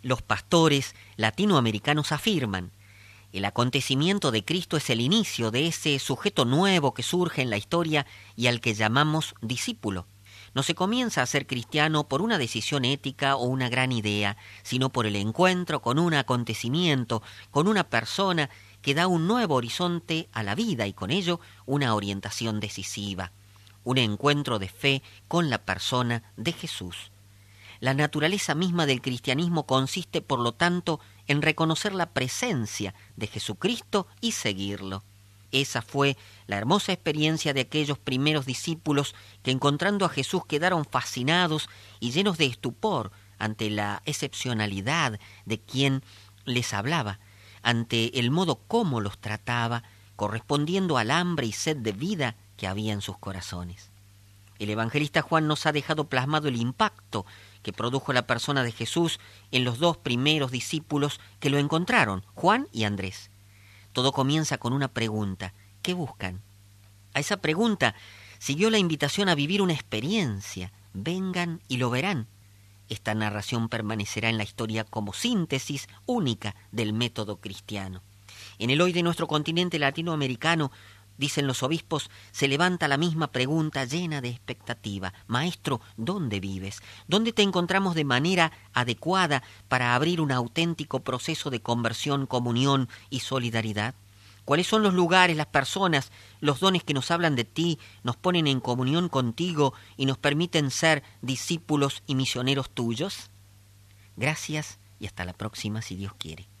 Los pastores latinoamericanos afirman: el acontecimiento de Cristo es el inicio de ese sujeto nuevo que surge en la historia y al que llamamos discípulo. No se comienza a ser cristiano por una decisión ética o una gran idea, sino por el encuentro con un acontecimiento, con una persona que da un nuevo horizonte a la vida y con ello una orientación decisiva. Un encuentro de fe con la persona de Jesús. La naturaleza misma del cristianismo consiste, por lo tanto, en reconocer la presencia de Jesucristo y seguirlo. Esa fue la hermosa experiencia de aquellos primeros discípulos que, encontrando a Jesús, quedaron fascinados y llenos de estupor ante la excepcionalidad de quien les hablaba, ante el modo como los trataba, correspondiendo al hambre y sed de vida que había en sus corazones. El evangelista Juan nos ha dejado plasmado el impacto que produjo la persona de Jesús en los dos primeros discípulos que lo encontraron, Juan y Andrés. Todo comienza con una pregunta: ¿qué buscan? A esa pregunta siguió la invitación a vivir una experiencia: vengan y lo verán. Esta narración permanecerá en la historia como síntesis única del método cristiano. En el hoy de nuestro continente latinoamericano, dicen los obispos, se levanta la misma pregunta llena de expectativa: Maestro, ¿dónde vives? ¿Dónde te encontramos de manera adecuada para abrir un auténtico proceso de conversión, comunión y solidaridad? ¿Cuáles son los lugares, las personas, los dones que nos hablan de ti, nos ponen en comunión contigo y nos permiten ser discípulos y misioneros tuyos? Gracias y hasta la próxima, si Dios quiere.